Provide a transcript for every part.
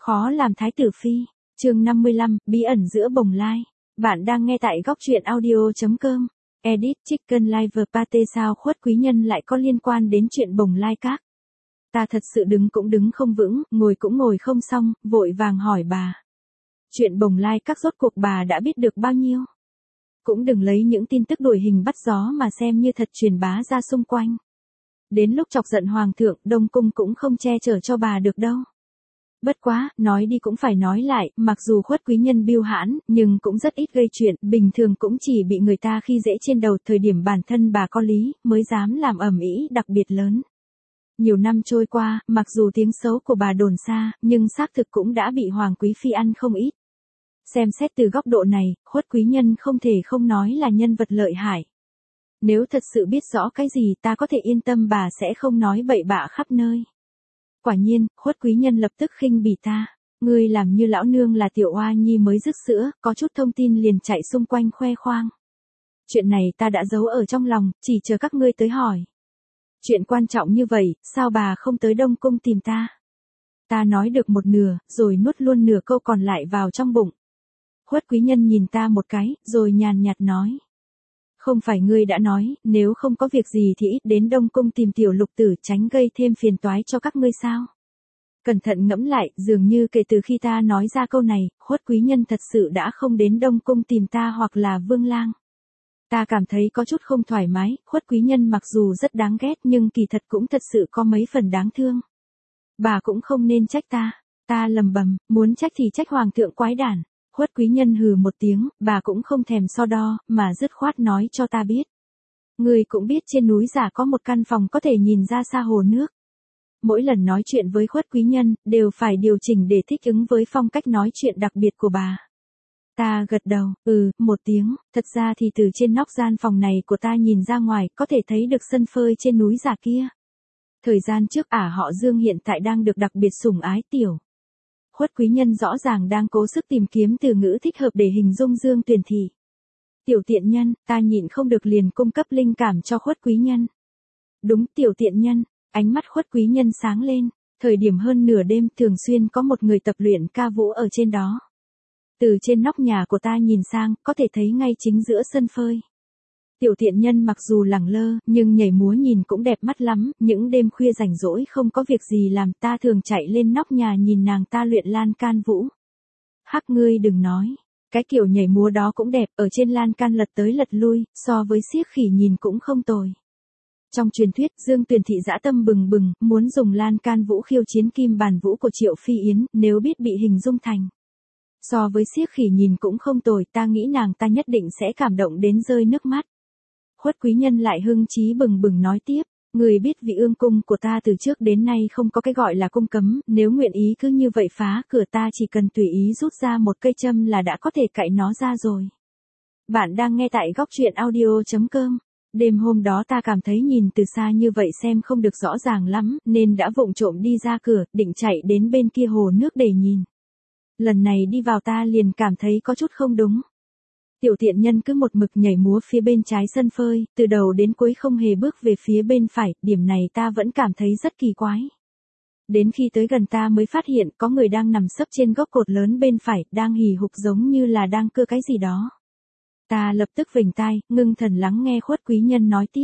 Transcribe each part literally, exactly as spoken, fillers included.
Khó làm thái tử phi. Chương năm mươi lăm, bí ẩn giữa bồng lai. Bạn đang nghe tại góc truyện audio chấm com. Edit Chicken Live Pate sao Khuất Quý Nhân lại có liên quan đến chuyện bồng lai các. Ta thật sự đứng cũng đứng không vững, ngồi cũng ngồi không xong, vội vàng hỏi bà. Chuyện bồng lai các rốt cuộc bà đã biết được bao nhiêu? Cũng đừng lấy những tin tức đuổi hình bắt gió mà xem như thật truyền bá ra xung quanh. Đến lúc chọc giận hoàng thượng, Đông Cung cũng không che chở cho bà được đâu. Bất quá, nói đi cũng phải nói lại, mặc dù Khuất Quý Nhân biêu hãn, nhưng cũng rất ít gây chuyện, bình thường cũng chỉ bị người ta khi dễ trên đầu, thời điểm bản thân bà có lý, mới dám làm ầm ĩ đặc biệt lớn. Nhiều năm trôi qua, mặc dù tiếng xấu của bà đồn xa, nhưng xác thực cũng đã bị Hoàng Quý Phi ăn không ít. Xem xét từ góc độ này, Khuất Quý Nhân không thể không nói là nhân vật lợi hại. Nếu thật sự biết rõ cái gì ta có thể yên tâm bà sẽ không nói bậy bạ khắp nơi. Quả nhiên, Khuất Quý Nhân lập tức khinh bỉ ta. Ngươi làm như lão nương là tiểu oa nhi mới rứt sữa, có chút thông tin liền chạy xung quanh khoe khoang. Chuyện này ta đã giấu ở trong lòng, chỉ chờ các ngươi tới hỏi. Chuyện quan trọng như vậy, sao bà không tới Đông Cung tìm ta? Ta nói được một nửa, rồi nuốt luôn nửa câu còn lại vào trong bụng. Khuất Quý Nhân nhìn ta một cái, rồi nhàn nhạt nói. Không phải ngươi đã nói, nếu không có việc gì thì ít đến Đông Cung tìm tiểu lục tử tránh gây thêm phiền toái cho các ngươi sao? Cẩn thận ngẫm lại, dường như kể từ khi ta nói ra câu này, Khuất Quý Nhân thật sự đã không đến Đông Cung tìm ta hoặc là Vương Lang. Ta cảm thấy có chút không thoải mái, Khuất Quý Nhân mặc dù rất đáng ghét nhưng kỳ thật cũng thật sự có mấy phần đáng thương. Bà cũng không nên trách ta. Ta lầm bầm, muốn trách thì trách Hoàng thượng quái đản. Khuất Quý Nhân hừ một tiếng, bà cũng không thèm so đo, mà dứt khoát nói cho ta biết. Người cũng biết trên núi giả có một căn phòng có thể nhìn ra xa hồ nước. Mỗi lần nói chuyện với Khuất Quý Nhân, đều phải điều chỉnh để thích ứng với phong cách nói chuyện đặc biệt của bà. Ta gật đầu, ừ, một tiếng, thật ra thì từ trên nóc gian phòng này của ta nhìn ra ngoài, có thể thấy được sân phơi trên núi giả kia. Thời gian trước ả họ Dương hiện tại đang được đặc biệt sủng ái tiểu. Khuất Quý Nhân rõ ràng đang cố sức tìm kiếm từ ngữ thích hợp để hình dung Dương Tuyền Thị. Tiểu tiện nhân, ta nhịn không được liền cung cấp linh cảm cho Khuất Quý Nhân. Đúng, tiểu tiện nhân, ánh mắt Khuất Quý Nhân sáng lên, thời điểm hơn nửa đêm thường xuyên có một người tập luyện ca vũ ở trên đó. Từ trên nóc nhà của ta nhìn sang, có thể thấy ngay chính giữa sân phơi. Tiểu tiện nhân mặc dù lẳng lơ, nhưng nhảy múa nhìn cũng đẹp mắt lắm, những đêm khuya rảnh rỗi không có việc gì làm ta thường chạy lên nóc nhà nhìn nàng ta luyện lan can vũ. Hắc ngươi đừng nói, cái kiểu nhảy múa đó cũng đẹp, ở trên lan can lật tới lật lui, so với xiếc khỉ nhìn cũng không tồi. Trong truyền thuyết, Dương Tuyền Thị dã tâm bừng bừng, muốn dùng lan can vũ khiêu chiến kim bàn vũ của Triệu Phi Yến, nếu biết bị hình dung thành. So với xiếc khỉ nhìn cũng không tồi, ta nghĩ nàng ta nhất định sẽ cảm động đến rơi nước mắt. Khuất Quý Nhân lại hưng chí bừng bừng nói tiếp, người biết vị ương cung của ta từ trước đến nay không có cái gọi là cung cấm, nếu nguyện ý cứ như vậy phá cửa ta chỉ cần tùy ý rút ra một cây châm là đã có thể cạy nó ra rồi. Bạn đang nghe tại góc truyện audio chấm com. Đêm hôm đó ta cảm thấy nhìn từ xa như vậy xem không được rõ ràng lắm, nên đã vụng trộm đi ra cửa, định chạy đến bên kia hồ nước để nhìn. Lần này đi vào ta liền cảm thấy có chút không đúng. Tiểu tiện nhân cứ một mực nhảy múa phía bên trái sân phơi, từ đầu đến cuối không hề bước về phía bên phải, điểm này ta vẫn cảm thấy rất kỳ quái. Đến khi tới gần ta mới phát hiện có người đang nằm sấp trên gốc cột lớn bên phải, đang hì hục giống như là đang cưa cái gì đó. Ta lập tức vểnh tai, ngưng thần lắng nghe Khuất Quý Nhân nói tiếp.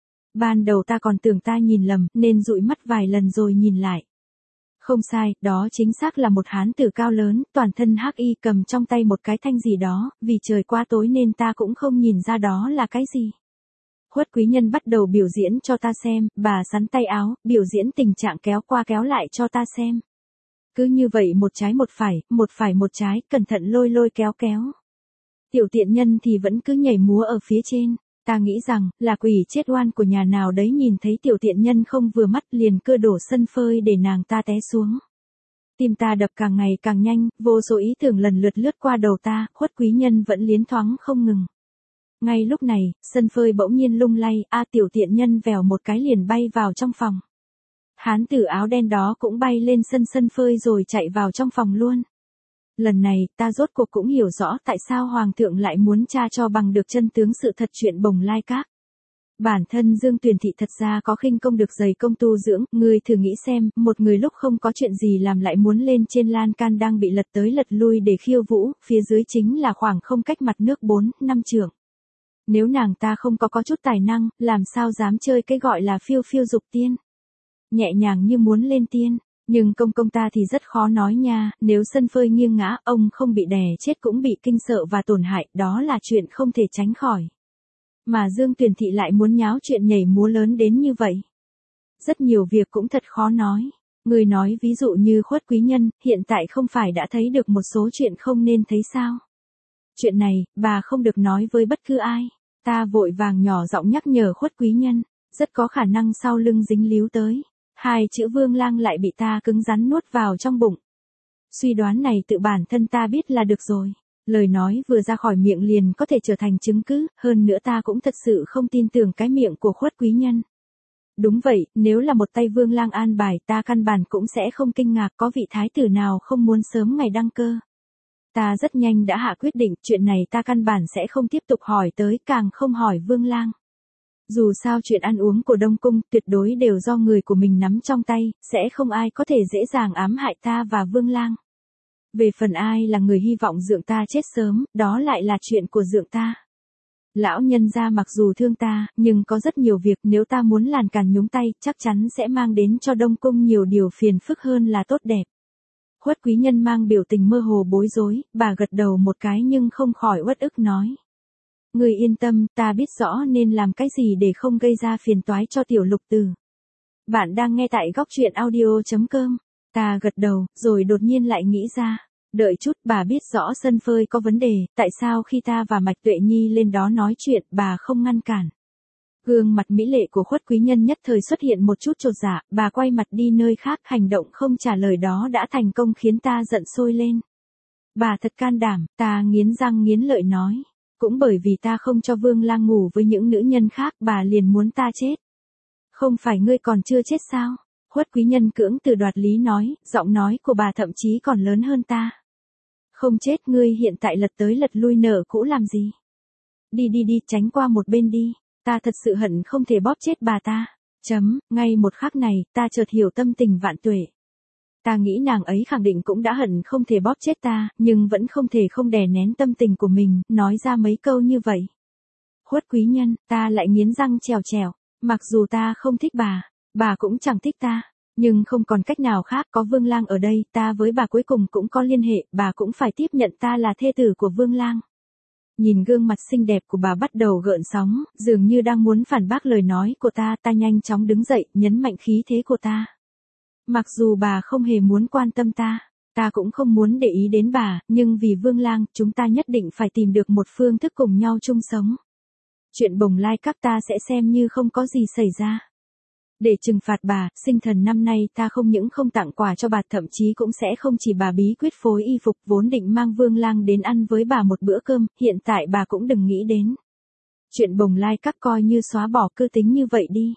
Ban đầu ta còn tưởng ta nhìn lầm, nên dụi mắt vài lần rồi nhìn lại. Không sai, đó chính xác là một hán tử cao lớn, toàn thân hắc y cầm trong tay một cái thanh gì đó, vì trời quá tối nên ta cũng không nhìn ra đó là cái gì. Khuất Quý Nhân bắt đầu biểu diễn cho ta xem, bà sắn tay áo, biểu diễn tình trạng kéo qua kéo lại cho ta xem. Cứ như vậy một trái một phải, một phải một trái, cẩn thận lôi lôi kéo kéo. Tiểu tiện nhân thì vẫn cứ nhảy múa ở phía trên. Ta nghĩ rằng, là quỷ chết oan của nhà nào đấy nhìn thấy tiểu tiện nhân không vừa mắt liền cưa đổ sân phơi để nàng ta té xuống. Tim ta đập càng ngày càng nhanh, vô số ý tưởng lần lượt lướt qua đầu ta, Khuất Quý Nhân vẫn liến thoáng không ngừng. Ngay lúc này, sân phơi bỗng nhiên lung lay, a tiểu tiện nhân vèo một cái liền bay vào trong phòng. Hán tử áo đen đó cũng bay lên sân sân phơi rồi chạy vào trong phòng luôn. Lần này, ta rốt cuộc cũng hiểu rõ tại sao Hoàng thượng lại muốn tra cho bằng được chân tướng sự thật chuyện bồng lai các. Bản thân Dương Tuyền Thị thật ra có khinh công được dày công tu dưỡng, ngươi thử nghĩ xem, một người lúc không có chuyện gì làm lại muốn lên trên lan can đang bị lật tới lật lui để khiêu vũ, phía dưới chính là khoảng không cách mặt nước bốn, năm trượng. Nếu nàng ta không có có chút tài năng, làm sao dám chơi cái gọi là phiêu phiêu dục tiên. Nhẹ nhàng như muốn lên tiên, nhưng công công ta thì rất khó nói nha, nếu sân phơi nghiêng ngã, ông không bị đè chết cũng bị kinh sợ và tổn hại, đó là chuyện không thể tránh khỏi. Mà Dương Tuyền Thị lại muốn nháo chuyện nhảy múa lớn đến như vậy. Rất nhiều việc cũng thật khó nói. Người nói ví dụ như Khuất Quý Nhân, hiện tại không phải đã thấy được một số chuyện không nên thấy sao. Chuyện này, bà không được nói với bất cứ ai. Ta vội vàng nhỏ giọng nhắc nhở Khuất Quý Nhân, rất có khả năng sau lưng dính líu tới. Hai chữ Vương Lang lại bị ta cứng rắn nuốt vào trong bụng. Suy đoán này tự bản thân ta biết là được rồi. Lời nói vừa ra khỏi miệng liền có thể trở thành chứng cứ, hơn nữa ta cũng thật sự không tin tưởng cái miệng của Khuất Quý Nhân. Đúng vậy, nếu là một tay Vương Lang an bài ta căn bản cũng sẽ không kinh ngạc có vị thái tử nào không muốn sớm ngày đăng cơ. Ta rất nhanh đã hạ quyết định, chuyện này ta căn bản sẽ không tiếp tục hỏi tới, càng không hỏi Vương Lang. Dù sao chuyện ăn uống của Đông Cung tuyệt đối đều do người của mình nắm trong tay, sẽ không ai có thể dễ dàng ám hại ta và Vương Lang. Về phần ai là người hy vọng dượng ta chết sớm, đó lại là chuyện của dượng ta. Lão nhân gia mặc dù thương ta, nhưng có rất nhiều việc nếu ta muốn làn càn nhúng tay, chắc chắn sẽ mang đến cho Đông Cung nhiều điều phiền phức hơn là tốt đẹp. Khuất Quý Nhân mang biểu tình mơ hồ bối rối, bà gật đầu một cái nhưng không khỏi uất ức nói. Người yên tâm, ta biết rõ nên làm cái gì để không gây ra phiền toái cho tiểu lục tử. Bạn đang nghe tại góc truyện audio chấm com. Ta gật đầu, rồi đột nhiên lại nghĩ ra. Đợi chút, bà biết rõ sân phơi có vấn đề, tại sao khi ta và Mạch Tuệ Nhi lên đó nói chuyện, bà không ngăn cản. Gương mặt mỹ lệ của Khuất Quý Nhân nhất thời xuất hiện một chút chột dạ, bà quay mặt đi nơi khác, hành động không trả lời đó đã thành công khiến ta giận sôi lên. Bà thật can đảm, ta nghiến răng nghiến lợi nói. Cũng bởi vì ta không cho Vương Lang ngủ với những nữ nhân khác, bà liền muốn ta chết. Không phải ngươi còn chưa chết sao? Khuất Quý Nhân cưỡng từ đoạt lý nói, giọng nói của bà thậm chí còn lớn hơn ta. Không chết, ngươi hiện tại lật tới lật lui nở cũ làm gì? Đi đi đi, tránh qua một bên đi, ta thật sự hận không thể bóp chết bà ta. Chấm, ngay một khắc này, ta chợt hiểu tâm tình Vạn Tuệ. Ta nghĩ nàng ấy khẳng định cũng đã hận không thể bóp chết ta, nhưng vẫn không thể không đè nén tâm tình của mình, nói ra mấy câu như vậy. Khuất Quý Nhân, ta lại nghiến răng trèo trèo, mặc dù ta không thích bà, bà cũng chẳng thích ta, nhưng không còn cách nào khác, có Vương Lang ở đây, ta với bà cuối cùng cũng có liên hệ, bà cũng phải tiếp nhận ta là thê tử của Vương Lang. Nhìn gương mặt xinh đẹp của bà bắt đầu gợn sóng, dường như đang muốn phản bác lời nói của ta, ta nhanh chóng đứng dậy, nhấn mạnh khí thế của ta. Mặc dù bà không hề muốn quan tâm ta, ta cũng không muốn để ý đến bà, nhưng vì Vương Lang, chúng ta nhất định phải tìm được một phương thức cùng nhau chung sống. Chuyện Bồng Lai Các ta sẽ xem như không có gì xảy ra. Để trừng phạt bà, sinh thần năm nay ta không những không tặng quà cho bà, thậm chí cũng sẽ không chỉ bà bí quyết phối y phục, vốn định mang Vương Lang đến ăn với bà một bữa cơm, hiện tại bà cũng đừng nghĩ đến. Chuyện Bồng Lai Các coi như xóa bỏ, cứ tính như vậy đi.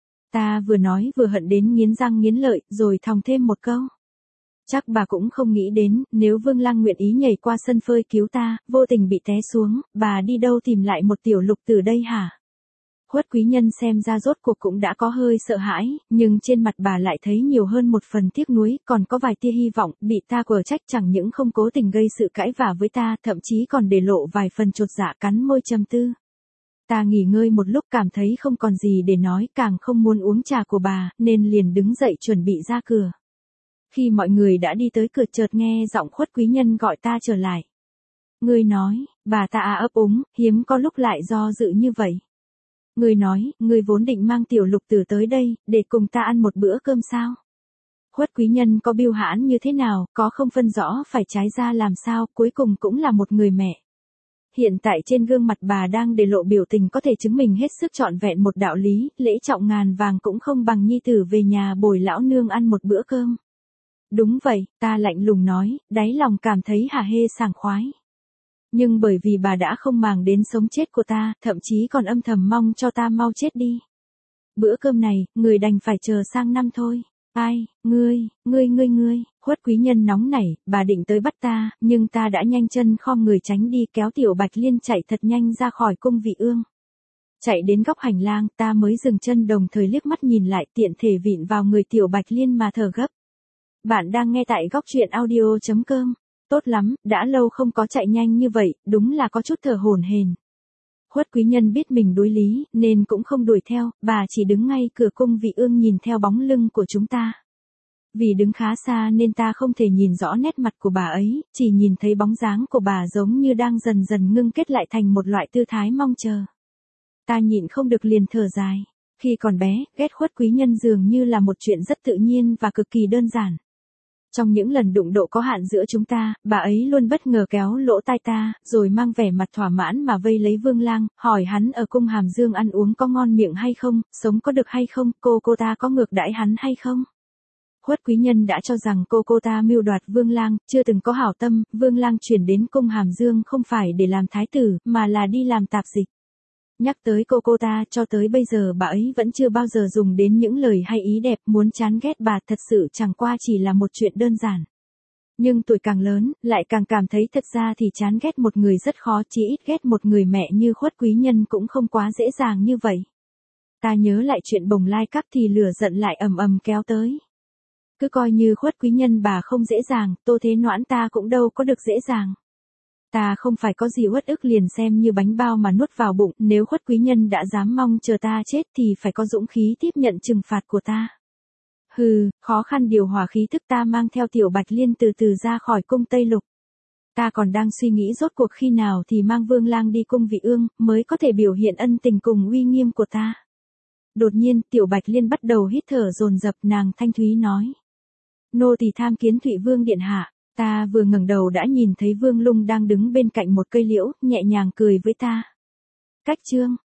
Ta vừa nói vừa hận đến nghiến răng nghiến lợi, rồi thòng thêm một câu. Chắc bà cũng không nghĩ đến, nếu Vương Lang nguyện ý nhảy qua sân phơi cứu ta, vô tình bị té xuống, bà đi đâu tìm lại một tiểu lục từ đây hả? Khuất Quý Nhân xem ra rốt cuộc cũng đã có hơi sợ hãi, nhưng trên mặt bà lại thấy nhiều hơn một phần tiếc nuối, còn có vài tia hy vọng, bị ta quở trách chẳng những không cố tình gây sự cãi vả với ta, thậm chí còn để lộ vài phần chột dạ, cắn môi trầm tư. Ta nghỉ ngơi một lúc cảm thấy không còn gì để nói, càng không muốn uống trà của bà, nên liền đứng dậy chuẩn bị ra cửa. Khi mọi người đã đi tới cửa chợt nghe giọng Khuất Quý Nhân gọi ta trở lại. Ngươi nói, bà ta à ấp úng, hiếm có lúc lại do dự như vậy. Ngươi nói, ngươi vốn định mang tiểu lục tử tới đây, để cùng ta ăn một bữa cơm sao? Khuất Quý Nhân có biêu hãn như thế nào, có không phân rõ phải trái ra làm sao, cuối cùng cũng là một người mẹ. Hiện tại trên gương mặt bà đang để lộ biểu tình có thể chứng minh hết sức trọn vẹn một đạo lý, lễ trọng ngàn vàng cũng không bằng nhi tử về nhà bồi lão nương ăn một bữa cơm. Đúng vậy, ta lạnh lùng nói, đáy lòng cảm thấy hả hê sảng khoái. Nhưng bởi vì bà đã không màng đến sống chết của ta, thậm chí còn âm thầm mong cho ta mau chết đi. Bữa cơm này, người đành phải chờ sang năm thôi. Ai, ngươi, ngươi ngươi ngươi, Khuất Quý Nhân nóng nảy, bà định tới bắt ta, nhưng ta đã nhanh chân khom người tránh đi, kéo Tiểu Bạch Liên chạy thật nhanh ra khỏi cung vị ương. Chạy đến góc hành lang, ta mới dừng chân đồng thời liếc mắt nhìn lại tiện thể vịn vào người Tiểu Bạch Liên mà thở gấp. Bạn đang nghe tại góc truyện audio.com. Tốt lắm, đã lâu không có chạy nhanh như vậy, đúng là có chút thở hổn hển. Khuất quý nhân biết mình đối lý, nên cũng không đuổi theo, bà chỉ đứng ngay cửa cung vị ương nhìn theo bóng lưng của chúng ta. Vì đứng khá xa nên ta không thể nhìn rõ nét mặt của bà ấy, chỉ nhìn thấy bóng dáng của bà giống như đang dần dần ngưng kết lại thành một loại tư thái mong chờ. Ta nhịn không được liền thở dài. Khi còn bé, ghét Khuất quý nhân dường như là một chuyện rất tự nhiên và cực kỳ đơn giản. Trong những lần đụng độ có hạn giữa chúng ta, bà ấy luôn bất ngờ kéo lỗ tai ta, rồi mang vẻ mặt thỏa mãn mà vây lấy Vương Lang, hỏi hắn ở cung Hàm Dương ăn uống có ngon miệng hay không, sống có được hay không, cô cô ta có ngược đãi hắn hay không. Khuất quý nhân đã cho rằng cô cô ta mưu đoạt Vương Lang, chưa từng có hảo tâm, Vương Lang chuyển đến cung Hàm Dương không phải để làm thái tử, mà là đi làm tạp dịch. Nhắc tới cô cô ta, cho tới bây giờ bà ấy vẫn chưa bao giờ dùng đến những lời hay ý đẹp, muốn chán ghét bà thật sự chẳng qua chỉ là một chuyện đơn giản. Nhưng tuổi càng lớn, lại càng cảm thấy thật ra thì chán ghét một người rất khó, chỉ ít ghét một người mẹ như Khuất quý nhân cũng không quá dễ dàng như vậy. Ta nhớ lại chuyện Bồng Lai Các thì lửa giận lại ầm ầm kéo tới. Cứ coi như Khuất quý nhân bà không dễ dàng, Tô Thế Noãn ta cũng đâu có được dễ dàng. Ta không phải có gì uất ức liền xem như bánh bao mà nuốt vào bụng, nếu Khuất quý nhân đã dám mong chờ ta chết thì phải có dũng khí tiếp nhận trừng phạt của ta. Hừ, khó khăn điều hòa khí thức ta mang theo Tiểu Bạch Liên từ từ ra khỏi cung Tây Lục. Ta còn đang suy nghĩ rốt cuộc khi nào thì mang Vương Lang đi cung vị ương, mới có thể biểu hiện ân tình cùng uy nghiêm của ta. Đột nhiên, Tiểu Bạch Liên bắt đầu hít thở dồn dập, nàng thanh thúy nói. Nô tỳ tham kiến Thụy Vương điện hạ. Ta vừa ngẩng đầu đã nhìn thấy Vương Lung đang đứng bên cạnh một cây liễu, nhẹ nhàng cười với ta. Cách chương,